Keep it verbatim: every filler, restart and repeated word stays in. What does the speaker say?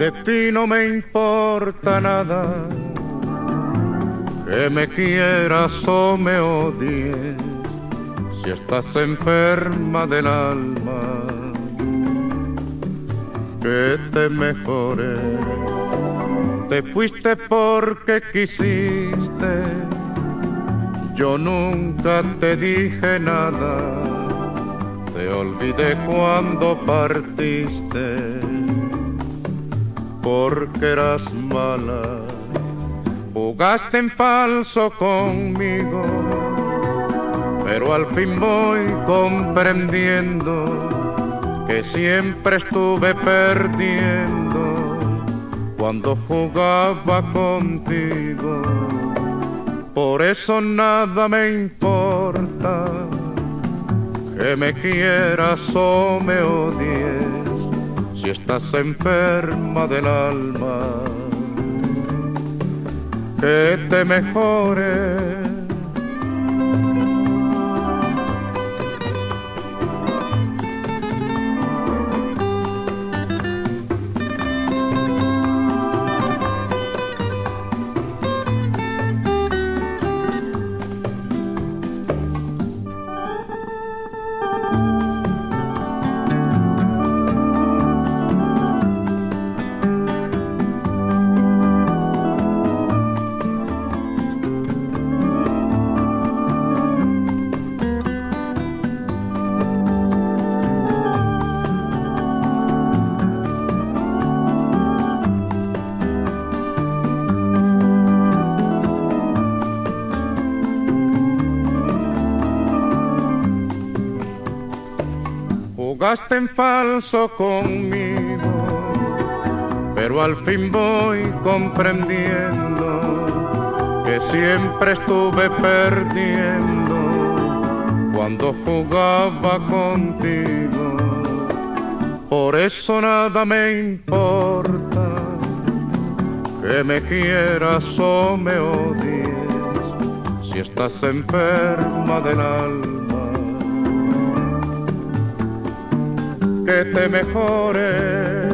De ti no me importa nada, que me quieras o me odies, si estás enferma del alma, que te mejores. Te fuiste porque quisiste, yo nunca te dije nada, te olvidé cuando partiste, porque eras mala. Jugaste en falso conmigo, pero al fin voy comprendiendo que siempre estuve perdiendo cuando jugaba contigo. Por eso nada me importa, que me quieras o me odies, si estás enferma del alma, que te mejores. Jugaste en falso conmigo, pero al fin voy comprendiendo que siempre estuve perdiendo cuando jugaba contigo. Por eso nada me importa, que me quieras o me odies, si estás enferma del alma, que te mejores.